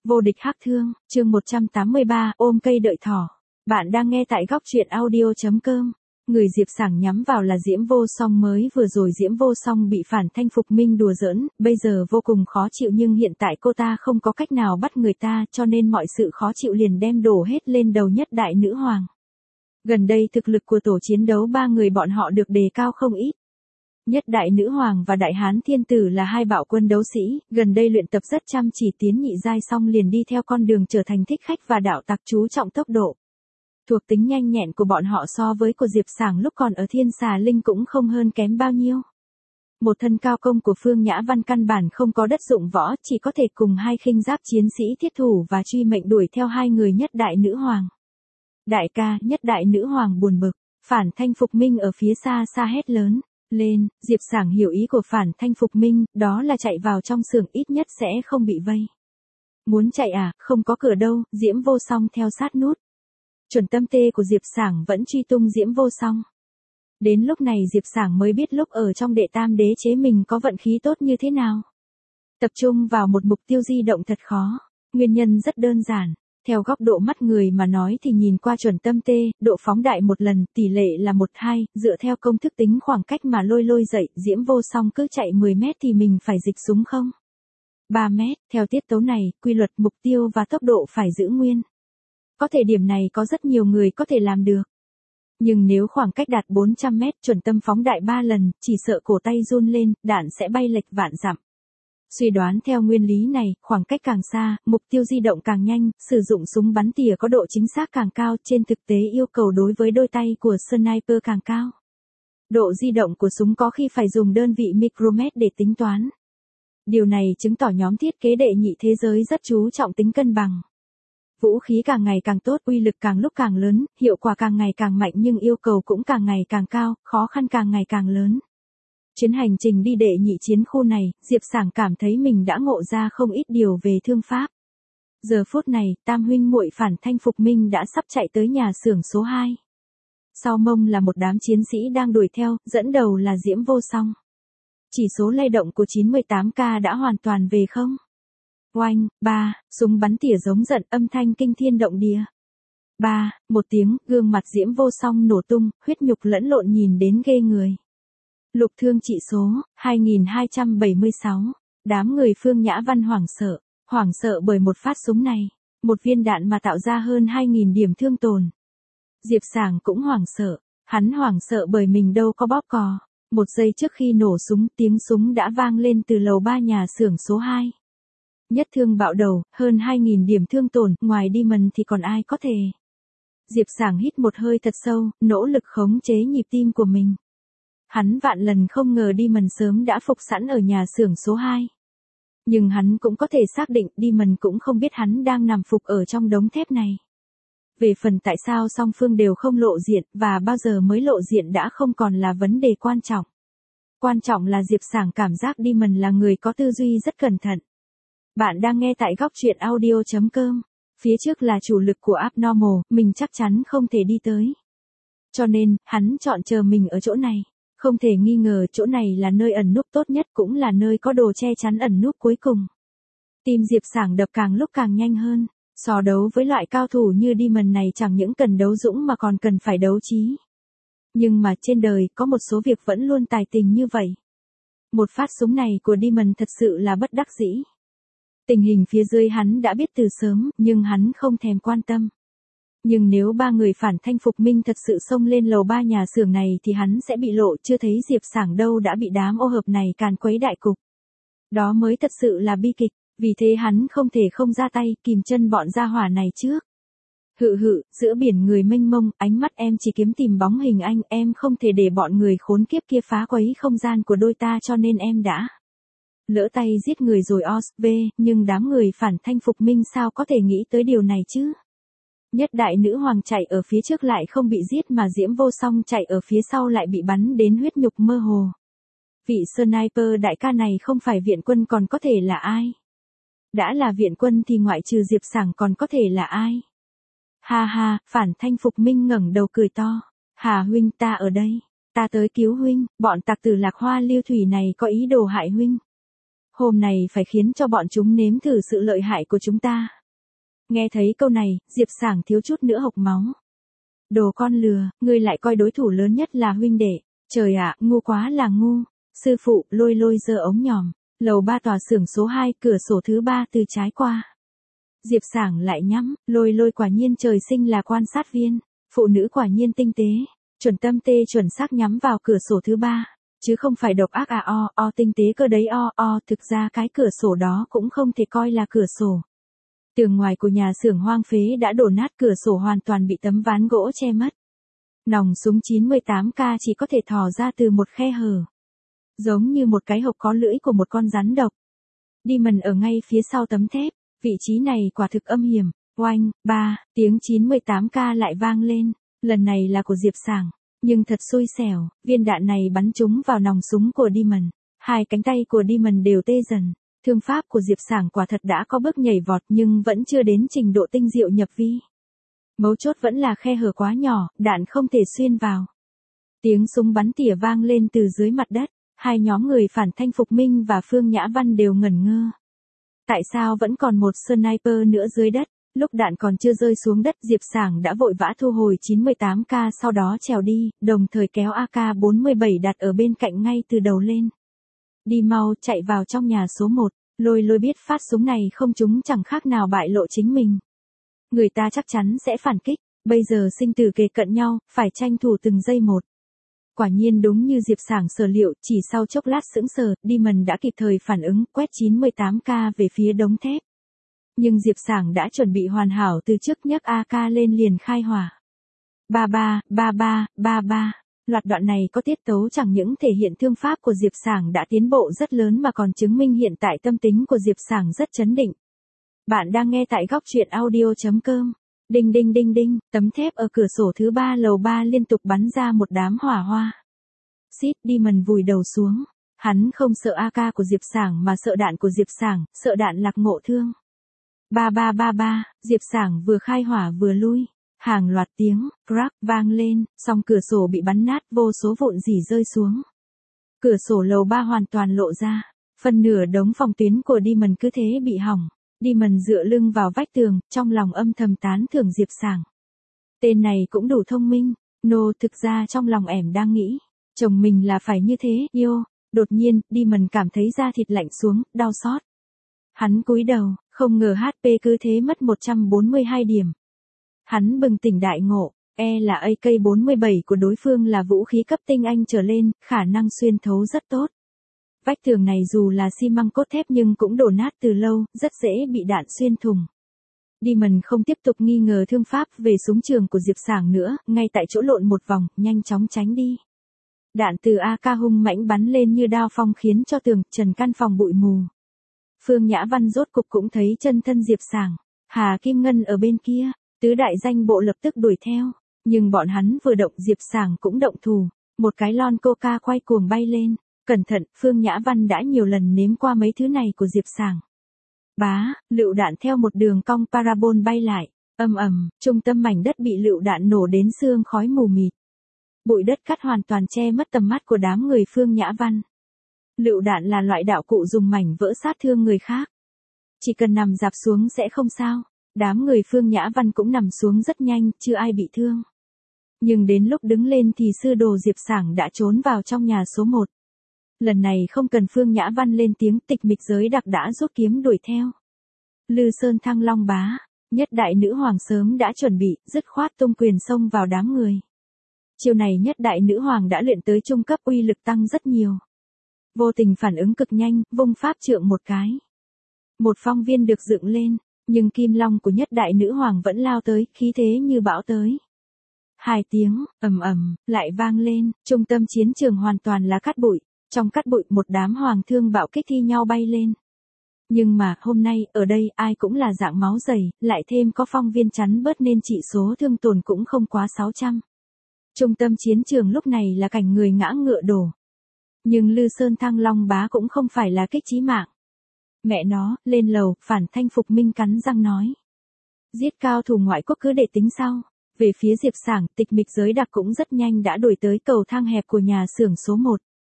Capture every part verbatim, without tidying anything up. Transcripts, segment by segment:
Vô địch hắc thương, chương một trăm tám mươi ba, ôm cây đợi thỏ. Bạn đang nghe tại góc truyện audio chấm com. Người Diệp Sảng nhắm vào là Diễm Vô Song. Mới vừa rồi Diễm Vô Song bị Phản Thanh Phục Minh đùa giỡn, bây giờ vô cùng khó chịu, nhưng hiện tại cô ta không có cách nào bắt người ta, cho nên mọi sự khó chịu liền đem đổ hết lên đầu Nhất Đại Nữ Hoàng. Gần đây thực lực của tổ chiến đấu ba người bọn họ được đề cao không ít. Nhất Đại Nữ Hoàng và Đại Hán Thiên Tử là hai bạo quân đấu sĩ, gần đây luyện tập rất chăm chỉ, tiến nhị giai xong liền đi theo con đường trở thành thích khách và đạo tặc, chú trọng tốc độ. Thuộc tính nhanh nhẹn của bọn họ so với của Diệp Sảng lúc còn ở Thiên Xà Linh cũng không hơn kém bao nhiêu. Một thân cao công của Phương Nhã Văn căn bản không có đất dụng võ, chỉ có thể cùng hai khinh giáp chiến sĩ thiết thủ và truy mệnh đuổi theo hai người Nhất Đại Nữ Hoàng. Đại ca, Nhất Đại Nữ Hoàng buồn bực. Phản Thanh Phục Minh ở phía xa xa hét lớn lên. Diệp Sảng hiểu ý của Phản Thanh Phục Minh, đó là chạy vào trong xưởng ít nhất sẽ không bị vây. Muốn chạy à, không có cửa đâu. Diễm Vô Song theo sát nút. Chuẩn tâm tê của Diệp Sảng vẫn truy tung Diễm Vô Song. Đến lúc này Diệp Sảng mới biết lúc ở trong đệ tam đế chế mình có vận khí tốt như thế nào. Tập trung vào một mục tiêu di động thật khó. Nguyên nhân rất đơn giản. Theo góc độ mắt người mà nói thì nhìn qua chuẩn tâm tê, độ phóng đại một lần, tỷ lệ là một hai, dựa theo công thức tính khoảng cách mà lôi lôi dậy, Diễm Vô Song cứ chạy mười mét thì mình phải dịch súng không? ba mét, theo tiết tấu này, quy luật mục tiêu và tốc độ phải giữ nguyên. Có thể điểm này có rất nhiều người có thể làm được. Nhưng nếu khoảng cách đạt bốn trăm mét, chuẩn tâm phóng đại ba lần, chỉ sợ cổ tay run lên, đạn sẽ bay lệch vạn dặm. Suy đoán theo nguyên lý này, khoảng cách càng xa, mục tiêu di động càng nhanh, sử dụng súng bắn tỉa có độ chính xác càng cao, trên thực tế yêu cầu đối với đôi tay của sniper càng cao. Độ di động của súng có khi phải dùng đơn vị micromet để tính toán. Điều này chứng tỏ nhóm thiết kế đệ nhị thế giới rất chú trọng tính cân bằng. Vũ khí càng ngày càng tốt, uy lực càng lúc càng lớn, hiệu quả càng ngày càng mạnh, nhưng yêu cầu cũng càng ngày càng cao, khó khăn càng ngày càng lớn. Chuyến hành trình đi đệ nhị chiến khu này, Diệp Sảng cảm thấy mình đã ngộ ra không ít điều về thương pháp. Giờ phút này, tam huynh muội Phản Thanh Phục Minh đã sắp chạy tới nhà xưởng số hai. Sau mông là một đám chiến sĩ đang đuổi theo, dẫn đầu là Diễm Vô Song. Chỉ số lay động của chín mươi tám K đã hoàn toàn về không. Oanh, ba, súng bắn tỉa giống giận, âm thanh kinh thiên động địa. Ba, một tiếng, gương mặt Diễm Vô Song nổ tung, huyết nhục lẫn lộn nhìn đến ghê người. Lục thương trị số, hai nghìn hai trăm bảy mươi sáu. Đám người Phương Nhã Văn hoảng sợ, hoảng sợ bởi một phát súng này, một viên đạn mà tạo ra hơn hai nghìn điểm thương tổn. Diệp Sảng cũng hoảng sợ, hắn hoảng sợ bởi mình đâu có bóp cò. Một giây trước khi nổ súng, tiếng súng đã vang lên từ lầu ba nhà xưởng số hai. Nhất thương bạo đầu, hơn hai nghìn điểm thương tổn, ngoài Demon thì còn ai có thể. Diệp Sảng hít một hơi thật sâu, nỗ lực khống chế nhịp tim của mình. Hắn vạn lần không ngờ Demon sớm đã phục sẵn ở nhà xưởng số hai. Nhưng hắn cũng có thể xác định Demon cũng không biết hắn đang nằm phục ở trong đống thép này. Về phần tại sao song phương đều không lộ diện và bao giờ mới lộ diện đã không còn là vấn đề quan trọng. Quan trọng là Diệp Sảng cảm giác Demon là người có tư duy rất cẩn thận. Bạn đang nghe tại góc truyện audio chấm com. Phía trước là chủ lực của Abnormal, mình chắc chắn không thể đi tới. Cho nên, hắn chọn chờ mình ở chỗ này. Không thể nghi ngờ chỗ này là nơi ẩn núp tốt nhất, cũng là nơi có đồ che chắn ẩn núp cuối cùng. Tim Diệp Sảng đập càng lúc càng nhanh hơn. So đấu với loại cao thủ như Demon này chẳng những cần đấu dũng mà còn cần phải đấu trí. Nhưng mà trên đời có một số việc vẫn luôn tài tình như vậy. Một phát súng này của Demon thật sự là bất đắc dĩ. Tình hình phía dưới hắn đã biết từ sớm, nhưng hắn không thèm quan tâm. Nhưng nếu ba người Phản Thanh Phục Minh thật sự xông lên lầu ba nhà xưởng này thì hắn sẽ bị lộ, chưa thấy Diệp Sảng đâu đã bị đám ô hợp này càn quấy đại cục. Đó mới thật sự là bi kịch, vì thế hắn không thể không ra tay, kìm chân bọn gia hỏa này trước. Hự hự, giữa biển người mênh mông, ánh mắt em chỉ kiếm tìm bóng hình anh, em không thể để bọn người khốn kiếp kia phá quấy không gian của đôi ta, cho nên em đã lỡ tay giết người rồi osv, nhưng đám người Phản Thanh Phục Minh sao có thể nghĩ tới điều này chứ? Nhất Đại Nữ Hoàng chạy ở phía trước lại không bị giết mà Diễm Vô Song chạy ở phía sau lại bị bắn đến huyết nhục mơ hồ. Vị sniper đại ca này không phải viện quân còn có thể là ai? Đã là viện quân thì ngoại trừ Diệp Sảng còn có thể là ai? Ha ha, Phản Thanh Phục Minh ngẩng đầu cười to. Hà huynh, ta ở đây. Ta tới cứu huynh, bọn tặc tử Lạc Hoa Lưu Thủy này có ý đồ hại huynh. Hôm này phải khiến cho bọn chúng nếm thử sự lợi hại của chúng ta. Nghe thấy câu này, Diệp Sảng thiếu chút nữa hộc máu. Đồ con lừa, ngươi lại coi đối thủ lớn nhất là huynh đệ. Trời ạ, ngu quá là ngu. Sư phụ, lôi lôi giơ ống nhòm. Lầu ba tòa xưởng số hai, cửa sổ thứ ba từ trái qua. Diệp Sảng lại nhắm, lôi lôi quả nhiên trời sinh là quan sát viên. Phụ nữ quả nhiên tinh tế. Chuẩn tâm tê chuẩn xác nhắm vào cửa sổ thứ ba. Chứ không phải độc ác à o, o tinh tế cơ đấy o, o, thực ra cái cửa sổ đó cũng không thể coi là cửa sổ. Tường ngoài của nhà xưởng hoang phế đã đổ nát, cửa sổ hoàn toàn bị tấm ván gỗ che mất. Nòng súng chín mươi tám K chỉ có thể thò ra từ một khe hở. Giống như một cái hộc có lưỡi của một con rắn độc. Demon ở ngay phía sau tấm thép, vị trí này quả thực âm hiểm. Oanh, ba, tiếng chín mươi tám K lại vang lên, lần này là của Diệp Sảng. Nhưng thật xui xẻo, viên đạn này bắn trúng vào nòng súng của Demon. Hai cánh tay của Demon đều tê dần. Thương pháp của Diệp Sảng quả thật đã có bước nhảy vọt nhưng vẫn chưa đến trình độ tinh diệu nhập vi. Mấu chốt vẫn là khe hở quá nhỏ, đạn không thể xuyên vào. Tiếng súng bắn tỉa vang lên từ dưới mặt đất. Hai nhóm người phản Thanh Phục Minh và Phương Nhã Văn đều ngẩn ngơ. Tại sao vẫn còn một sniper nữa dưới đất? Lúc đạn còn chưa rơi xuống đất, Diệp Sảng đã vội vã thu hồi chín mươi tám K, sau đó trèo đi, đồng thời kéo A K bốn mươi bảy đặt ở bên cạnh ngay từ đầu lên. Đi mau, chạy vào trong nhà số một, lôi lôi biết phát súng này không trúng chẳng khác nào bại lộ chính mình. Người ta chắc chắn sẽ phản kích, bây giờ sinh tử kề cận nhau, phải tranh thủ từng giây một. Quả nhiên đúng như Diệp Sảng sở liệu, chỉ sau chốc lát sững sờ, Demon đã kịp thời phản ứng, quét chín mươi tám K về phía đống thép. Nhưng Diệp Sảng đã chuẩn bị hoàn hảo từ trước, nhấc A K lên liền khai hỏa. Ba ba, ba ba, ba ba. Loạt đoạn này có tiết tấu chẳng những thể hiện thương pháp của Diệp Sảng đã tiến bộ rất lớn mà còn chứng minh hiện tại tâm tính của Diệp Sảng rất chấn định. Bạn đang nghe tại góc truyện audio chấm com. Đinh đinh đinh đinh, tấm thép ở cửa sổ thứ ba lầu ba liên tục bắn ra một đám hỏa hoa. Xít, Demon vùi đầu xuống. Hắn không sợ A K của Diệp Sảng mà sợ đạn của Diệp Sảng, sợ đạn lạc ngộ thương. Ba ba ba ba, Diệp Sảng vừa khai hỏa vừa lui. Hàng loạt tiếng, crack, vang lên, song cửa sổ bị bắn nát, vô số vụn rỉ rơi xuống. Cửa sổ lầu ba hoàn toàn lộ ra. Phần nửa đống phòng tuyến của Demon cứ thế bị hỏng. Demon dựa lưng vào vách tường, trong lòng âm thầm tán thưởng Diệp Sảng. Tên này cũng đủ thông minh. Nô, thực ra trong lòng ẻm đang nghĩ, chồng mình là phải như thế, yêu. Đột nhiên, Demon cảm thấy da thịt lạnh xuống, đau xót. Hắn cúi đầu, không ngờ hát pê cứ thế mất một trăm bốn mươi hai điểm. Hắn bừng tỉnh đại ngộ, e là A K bốn mươi bảy của đối phương là vũ khí cấp tinh anh trở lên, khả năng xuyên thấu rất tốt. Vách tường này dù là xi măng cốt thép nhưng cũng đổ nát từ lâu, rất dễ bị đạn xuyên thủng. Demon không tiếp tục nghi ngờ thương pháp về súng trường của Diệp Sảng nữa, ngay tại chỗ lộn một vòng, nhanh chóng tránh đi. Đạn từ A K hung mãnh bắn lên như đao phong khiến cho tường trần căn phòng bụi mù. Phương Nhã Văn rốt cục cũng thấy chân thân Diệp Sảng. Hà Kim Ngân ở bên kia, tứ đại danh bộ lập tức đuổi theo. Nhưng bọn hắn vừa động Diệp Sảng cũng động thủ. Một cái lon coca quay cuồng bay lên. Cẩn thận, Phương Nhã Văn đã nhiều lần nếm qua mấy thứ này của Diệp Sảng. Bá, lựu đạn theo một đường cong parabol bay lại. Ầm ầm, trung tâm mảnh đất bị lựu đạn nổ đến sương khói mù mịt. Bụi đất cắt hoàn toàn che mất tầm mắt của đám người Phương Nhã Văn. Lựu đạn là loại đạo cụ dùng mảnh vỡ sát thương người khác. Chỉ cần nằm dạp xuống sẽ không sao. Đám người Phương Nhã Văn cũng nằm xuống rất nhanh, chưa ai bị thương. Nhưng đến lúc đứng lên thì sư đồ Diệp Sảng đã trốn vào trong nhà số một. Lần này không cần Phương Nhã Văn lên tiếng, Tịch Mịch Giới Đặc đã rút kiếm đuổi theo. Lư Sơn Thăng Long Bá, Nhất Đại Nữ Hoàng sớm đã chuẩn bị, dứt khoát tung quyền xông vào đám người. Chiều này Nhất Đại Nữ Hoàng đã luyện tới trung cấp, uy lực tăng rất nhiều. Vô tình phản ứng cực nhanh, vung pháp trượng một cái. Một phong viên được dựng lên, nhưng kim long của Nhất Đại Nữ Hoàng vẫn lao tới, khí thế như bão tới. Hai tiếng, ầm ầm, lại vang lên, trung tâm chiến trường hoàn toàn là cát bụi. Trong cát bụi một đám hoàng thương bạo kích thi nhau bay lên. Nhưng mà, hôm nay, ở đây, ai cũng là dạng máu dày, lại thêm có phong viên chắn bớt nên chỉ số thương tổn cũng không quá sáu trăm. Trung tâm chiến trường lúc này là cảnh người ngã ngựa đổ. Nhưng Lư Sơn Thăng Long Bá cũng không phải là kích chí mạng. Mẹ nó, lên lầu, phản Thanh Phục Minh cắn răng nói. Giết cao thủ ngoại quốc cứ để tính sau. Về phía Diệp Sảng, Tịch Mịch Giới Đặc cũng rất nhanh đã đuổi tới cầu thang hẹp của nhà xưởng số một.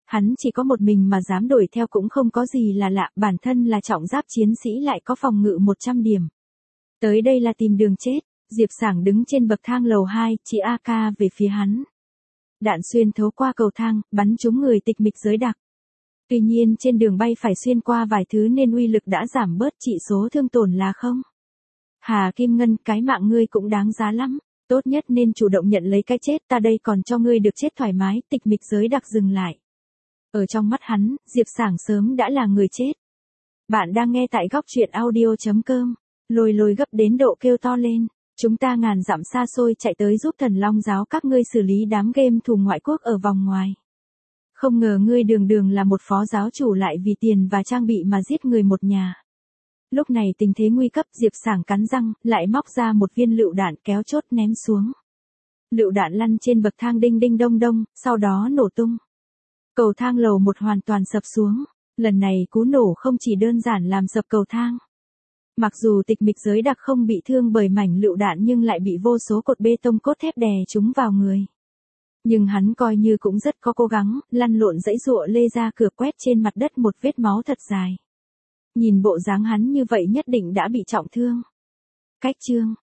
Hắn chỉ có một mình mà dám đuổi theo cũng không có gì là lạ, bản thân là trọng giáp chiến sĩ lại có phòng ngự một trăm điểm. Tới đây là tìm đường chết, Diệp Sảng đứng trên bậc thang lầu hai, chỉ a ca về phía hắn. Đạn xuyên thấu qua cầu thang, bắn trúng người tịch mịch giới đặc. Tuy nhiên trên đường bay phải xuyên qua vài thứ nên uy lực đã giảm bớt, chỉ số thương tổn là không. Hà Kim Ngân, cái mạng ngươi cũng đáng giá lắm, tốt nhất nên chủ động nhận lấy cái chết, ta đây còn cho ngươi được chết thoải mái. Tịch mịch giới đặc dừng lại. Ở trong mắt hắn, Diệp Sảng sớm đã là người chết. Bạn đang nghe tại góc truyện audio.com, lôi lôi gấp đến độ kêu to lên. Chúng ta ngàn dặm xa xôi chạy tới giúp Thần Long giáo các ngươi xử lý đám game thù ngoại quốc ở vòng ngoài. Không ngờ ngươi đường đường là một phó giáo chủ lại vì tiền và trang bị mà giết người một nhà. Lúc này tình thế nguy cấp, Diệp Sảng cắn răng, lại móc ra một viên lựu đạn kéo chốt ném xuống. Lựu đạn lăn trên bậc thang đinh đinh đông đông, sau đó nổ tung. Cầu thang lầu một hoàn toàn sập xuống, lần này cú nổ không chỉ đơn giản làm sập cầu thang. Mặc dù tịch mịch giới đặc không bị thương bởi mảnh lựu đạn nhưng lại bị vô số cột bê tông cốt thép đè trúng vào người. Nhưng hắn coi như cũng rất có cố gắng, lăn lộn dãy dụa lê ra cửa, quét trên mặt đất một vết máu thật dài. Nhìn bộ dáng hắn như vậy nhất định đã bị trọng thương. Cách chương